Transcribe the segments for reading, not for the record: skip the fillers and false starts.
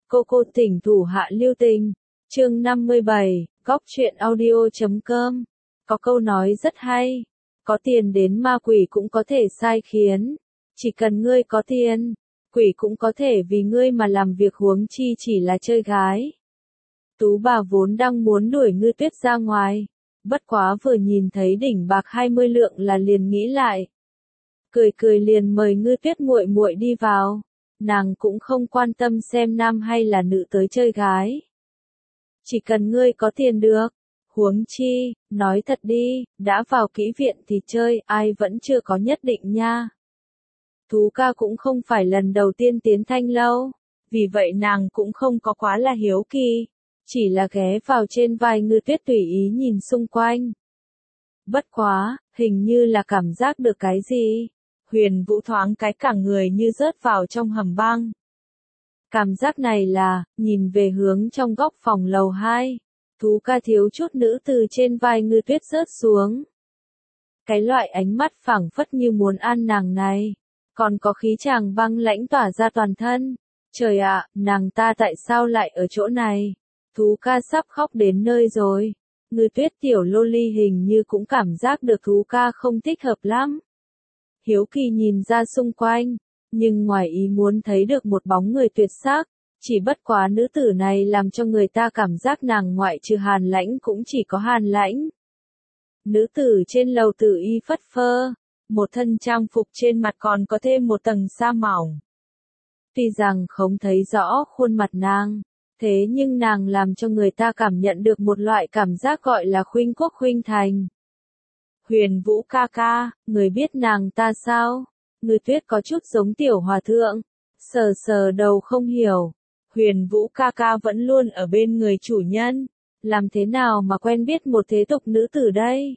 Cô tỉnh thủ hạ lưu tình. Chương 57, Góc truyện audio.com. Có câu nói rất hay. Có tiền đến ma quỷ cũng có thể sai khiến. Chỉ cần ngươi có tiền, quỷ cũng có thể vì ngươi mà làm việc, huống chi chỉ là chơi gái. Tú bà vốn đang muốn đuổi Ngư Tuyết ra ngoài. Bất quá vừa nhìn thấy đỉnh bạc 20 lượng là liền nghĩ lại. Cười cười liền mời Ngư Tuyết muội muội đi vào. Nàng cũng không quan tâm xem nam hay là nữ tới chơi gái. Chỉ cần ngươi có tiền được. Huống chi, nói thật đi, đã vào kỹ viện thì chơi, ai vẫn chưa có nhất định nha. Tú ca cũng không phải lần đầu tiên tiến Thanh lâu, vì vậy nàng cũng không có quá là hiếu kỳ, chỉ là ghé vào trên vai Ngư Tuyết tùy ý nhìn xung quanh. Bất quá, hình như là cảm giác được cái gì. Huyền Vũ thoáng cái cả người như rớt vào trong hầm băng. Cảm giác này là, nhìn về hướng trong góc phòng lầu 2, Tú ca thiếu chút nữ từ trên vai Ngư Tuyết rớt xuống. Cái loại ánh mắt phảng phất như muốn ăn nàng này, còn có khí chàng băng lãnh tỏa ra toàn thân. Trời ạ, nàng ta tại sao lại ở chỗ này? Tú ca sắp khóc đến nơi rồi. Ngư Tuyết tiểu lô ly hình như cũng cảm giác được Tú ca không thích hợp lắm. Hiếu kỳ nhìn ra xung quanh, nhưng ngoài ý muốn thấy được một bóng người tuyệt sắc, chỉ bất quá nữ tử này làm cho người ta cảm giác nàng ngoại trừ Hàn Lãnh cũng chỉ có Hàn Lãnh. Nữ tử trên lầu tử y phất phơ, một thân trang phục trên mặt còn có thêm một tầng sa mỏng. Tuy rằng không thấy rõ khuôn mặt nàng, thế nhưng nàng làm cho người ta cảm nhận được một loại cảm giác gọi là khuynh quốc khuynh thành. Huyền Vũ ca ca, người biết nàng ta sao? Ngư Tuyết có chút giống tiểu hòa thượng, sờ sờ đầu không hiểu. Huyền Vũ ca ca vẫn luôn ở bên người chủ nhân, làm thế nào mà quen biết một thế tục nữ tử đây?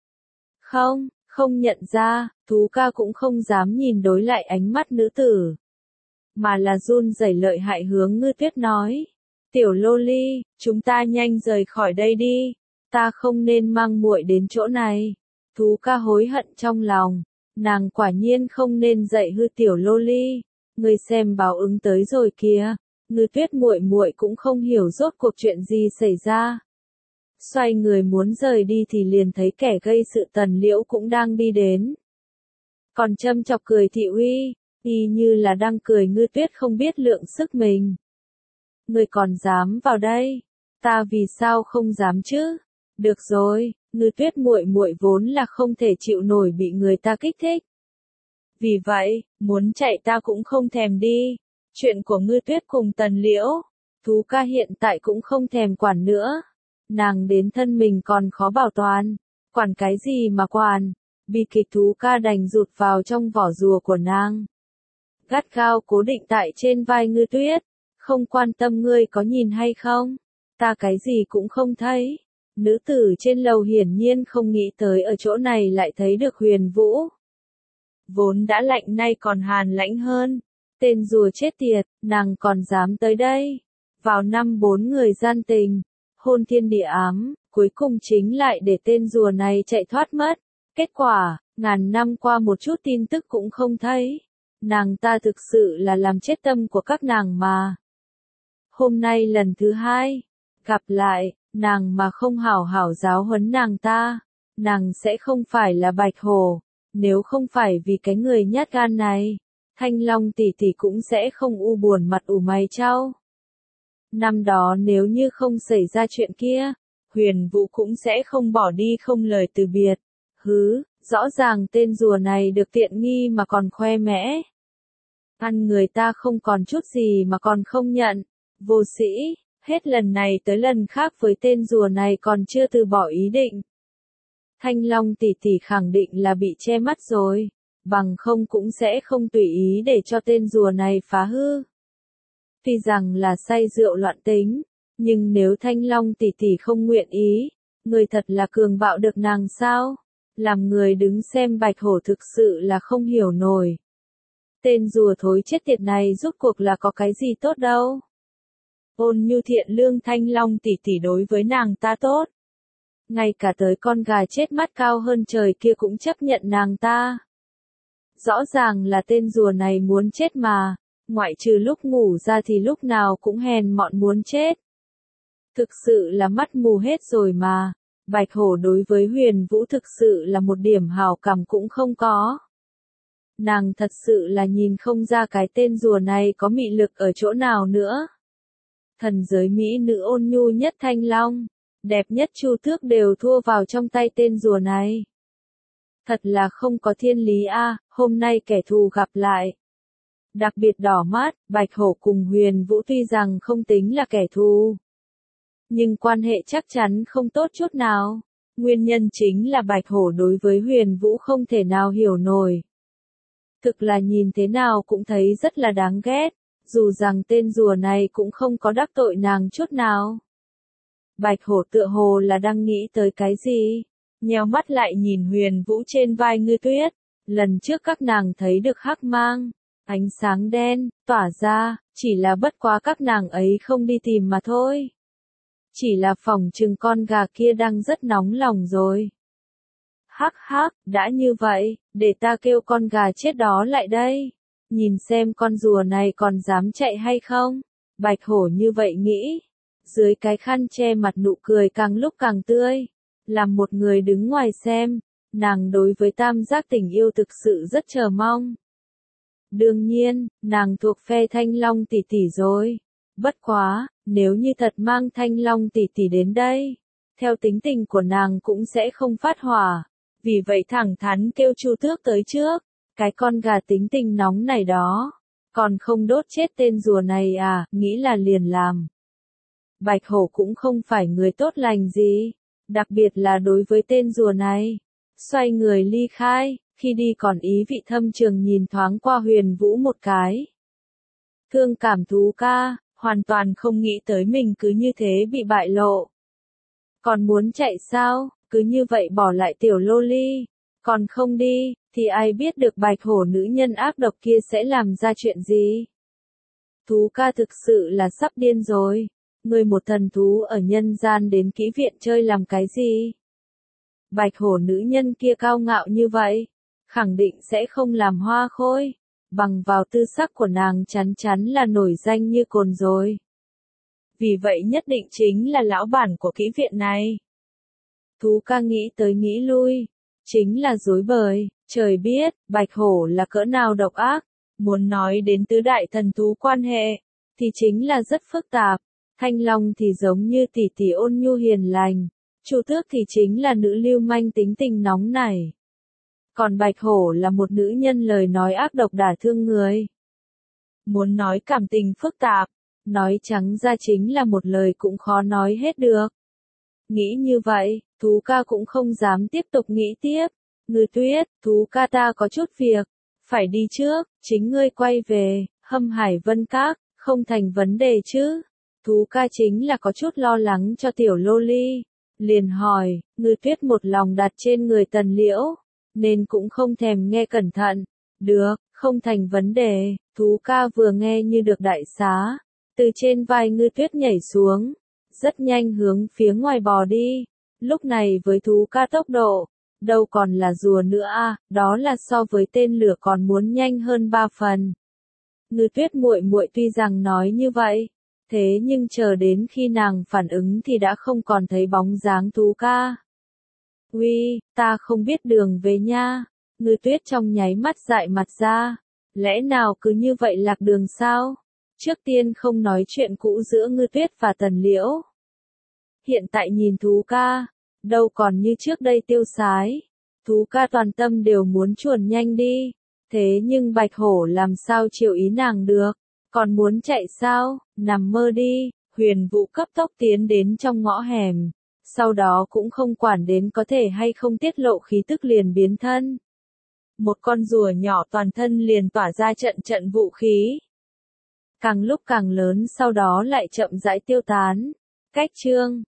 Không nhận ra, Tú ca cũng không dám nhìn đối lại ánh mắt nữ tử, mà là run rẩy lợi hại hướng Ngư Tuyết nói. Tiểu lô ly, chúng ta nhanh rời khỏi đây đi, ta không nên mang muội đến chỗ này. Tú ca hối hận trong lòng, nàng quả nhiên không nên dạy hư tiểu lô ly, ngươi xem báo ứng tới rồi kìa. Ngư Tuyết muội muội cũng không hiểu rốt cuộc chuyện gì xảy ra. Xoay người muốn rời đi thì liền thấy kẻ gây sự Tần Liễu cũng đang đi đến. Còn châm chọc cười thị uy, y như là đang cười Ngư Tuyết không biết lượng sức mình. Ngươi còn dám vào đây? Ta vì sao không dám chứ? Được rồi, Ngư Tuyết muội muội vốn là không thể chịu nổi bị người ta kích thích. Vì vậy, muốn chạy ta cũng không thèm đi. Chuyện của Ngư Tuyết cùng Tần Liễu, Tú ca hiện tại cũng không thèm quản nữa. Nàng đến thân mình còn khó bảo toàn, quản cái gì mà quản. Bi kịch Tú ca đành rụt vào trong vỏ rùa của nàng, gắt gao cố định tại trên vai Ngư Tuyết. Không quan tâm ngươi có nhìn hay không, ta cái gì cũng không thấy. Nữ tử trên lầu hiển nhiên không nghĩ tới ở chỗ này lại thấy được Huyền Vũ. Vốn đã lạnh nay còn hàn lãnh hơn. Tên rùa chết tiệt, nàng còn dám tới đây. Vào năm 4 người gian tình, hôn thiên địa ám, cuối cùng chính lại để tên rùa này chạy thoát mất. Kết quả, ngàn năm qua một chút tin tức cũng không thấy. Nàng ta thực sự là làm chết tâm của các nàng mà. Hôm nay lần thứ 2, gặp lại, nàng mà không hảo hảo giáo huấn nàng ta, nàng sẽ không phải là Bạch Hổ. Nếu không phải vì cái người nhát gan này, Thanh Long tỷ tỷ cũng sẽ không u buồn mặt ủ mày chau. Năm đó nếu như không xảy ra chuyện kia, Huyền Vũ cũng sẽ không bỏ đi không lời từ biệt. Hứ, rõ ràng tên rùa này được tiện nghi mà còn khoe mẽ. Ăn người ta không còn chút gì mà còn không nhận. Vô sĩ, hết lần này tới lần khác với tên rùa này còn chưa từ bỏ ý định. Thanh Long tỷ tỷ khẳng định là bị che mắt rồi, bằng không cũng sẽ không tùy ý để cho tên rùa này phá hư. Tuy rằng là say rượu loạn tính, nhưng nếu Thanh Long tỷ tỷ không nguyện ý, người thật là cường bạo được nàng sao? Làm người đứng xem Bạch Hổ thực sự là không hiểu nổi. Tên rùa thối chết tiệt này rốt cuộc là có cái gì tốt đâu. Ôn nhu thiện lương Thanh Long tỷ tỷ đối với nàng ta tốt. Ngay cả tới con gà chết mắt cao hơn trời kia cũng chấp nhận nàng ta. Rõ ràng là tên rùa này muốn chết mà, ngoại trừ lúc ngủ ra thì lúc nào cũng hèn mọn muốn chết. Thực sự là mắt mù hết rồi mà. Bạch hổ đối với Huyền Vũ thực sự là một điểm hảo cảm cũng không có. Nàng thật sự là nhìn không ra cái tên rùa này có mị lực ở chỗ nào nữa. Thần giới mỹ nữ ôn nhu nhất Thanh Long, đẹp nhất Chu Tước đều thua vào trong tay tên rùa này. Thật là không có thiên lý a, hôm nay kẻ thù gặp lại. Đặc biệt đỏ mắt, Bạch hổ cùng Huyền Vũ tuy rằng không tính là kẻ thù, nhưng quan hệ chắc chắn không tốt chút nào. Nguyên nhân chính là Bạch hổ đối với Huyền Vũ không thể nào hiểu nổi. Thực là nhìn thế nào cũng thấy rất là đáng ghét, dù rằng tên rùa này cũng không có đắc tội nàng chút nào. Bạch hổ tựa hồ là đang nghĩ tới cái gì, nheo mắt lại nhìn Huyền Vũ trên vai Ngư Tuyết. Lần trước các nàng thấy được hắc mang, ánh sáng đen, tỏa ra, chỉ là bất quá các nàng ấy không đi tìm mà thôi. Chỉ là phỏng chừng con gà kia đang rất nóng lòng rồi. Hắc hắc, đã như vậy, để ta kêu con gà chết đó lại đây. Nhìn xem con rùa này còn dám chạy hay không. Bạch hổ như vậy nghĩ. Dưới cái khăn che mặt nụ cười càng lúc càng tươi. Làm một người đứng ngoài xem, nàng đối với tam giác tình yêu thực sự rất chờ mong. Đương nhiên, nàng thuộc phe Thanh Long tỷ tỷ rồi. Bất quá, nếu như thật mang Thanh Long tỷ tỷ đến đây, theo tính tình của nàng cũng sẽ không phát hỏa. Vì vậy thẳng thắn kêu Chu Tước tới trước, cái con gà tính tình nóng này đó, còn không đốt chết tên rùa này à, nghĩ là liền làm. Bạch hổ cũng không phải người tốt lành gì, đặc biệt là đối với tên rùa này. Xoay người ly khai, khi đi còn ý vị thâm trường nhìn thoáng qua Huyền Vũ một cái. Thương cảm thú ca, hoàn toàn không nghĩ tới mình cứ như thế bị bại lộ. Còn muốn chạy sao, cứ như vậy bỏ lại tiểu lô ly, còn không đi, thì ai biết được Bạch hổ nữ nhân ác độc kia sẽ làm ra chuyện gì. Thú ca thực sự là sắp điên rồi, người một thần thú ở nhân gian đến kỹ viện chơi làm cái gì. Bạch hổ nữ nhân kia cao ngạo như vậy, khẳng định sẽ không làm hoa khôi, bằng vào tư sắc của nàng chắn chắn là nổi danh như cồn rồi. Vì vậy nhất định chính là lão bản của kỹ viện này. Thú ca nghĩ tới nghĩ lui, chính là dối bời, trời biết, Bạch hổ là cỡ nào độc ác, muốn nói đến tứ đại thần thú quan hệ, thì chính là rất phức tạp. Thanh Long thì giống như tỷ tỷ ôn nhu hiền lành, Chu Tước thì chính là nữ lưu manh tính tình nóng nảy. Còn Bạch hổ là một nữ nhân lời nói ác độc đả thương người. Muốn nói cảm tình phức tạp, nói trắng ra chính là một lời cũng khó nói hết được. Nghĩ như vậy, thú ca cũng không dám tiếp tục nghĩ tiếp. Ngư Tuyết, thú ca ta có chút việc, phải đi trước, chính ngươi quay về, Hâm Hải Vân Các, không thành vấn đề chứ. Thú ca chính là có chút lo lắng cho tiểu lô ly, liền hỏi, Ngư Tuyết một lòng đặt trên người Tần Liễu, nên cũng không thèm nghe cẩn thận. Được, không thành vấn đề, thú ca vừa nghe như được đại xá, từ trên vai Ngư Tuyết nhảy xuống, rất nhanh hướng phía ngoài bò đi. Lúc này với thú ca tốc độ, đâu còn là rùa nữa a, đó là so với tên lửa còn muốn nhanh hơn 3 phần. Ngư Tuyết muội muội tuy rằng nói như vậy, thế nhưng chờ đến khi nàng phản ứng thì đã không còn thấy bóng dáng thú ca. Uy, ta không biết đường về nha. Ngư Tuyết trong nháy mắt dại mặt ra. Lẽ nào cứ như vậy lạc đường sao? Trước tiên không nói chuyện cũ giữa Ngư Tuyết và Tần Liễu. Hiện tại nhìn thú ca, đâu còn như trước đây tiêu sái. Thú ca toàn tâm đều muốn chuồn nhanh đi. Thế nhưng Bạch hổ làm sao chịu ý nàng được? Còn muốn chạy sao? Nằm mơ đi. Huyền Vũ cấp tốc tiến đến trong ngõ hẻm. Sau đó cũng không quản đến có thể hay không tiết lộ khí tức liền biến thân. Một con rùa nhỏ toàn thân liền tỏa ra trận trận vũ khí. Càng lúc càng lớn sau đó lại chậm rãi tiêu tán. Cách chương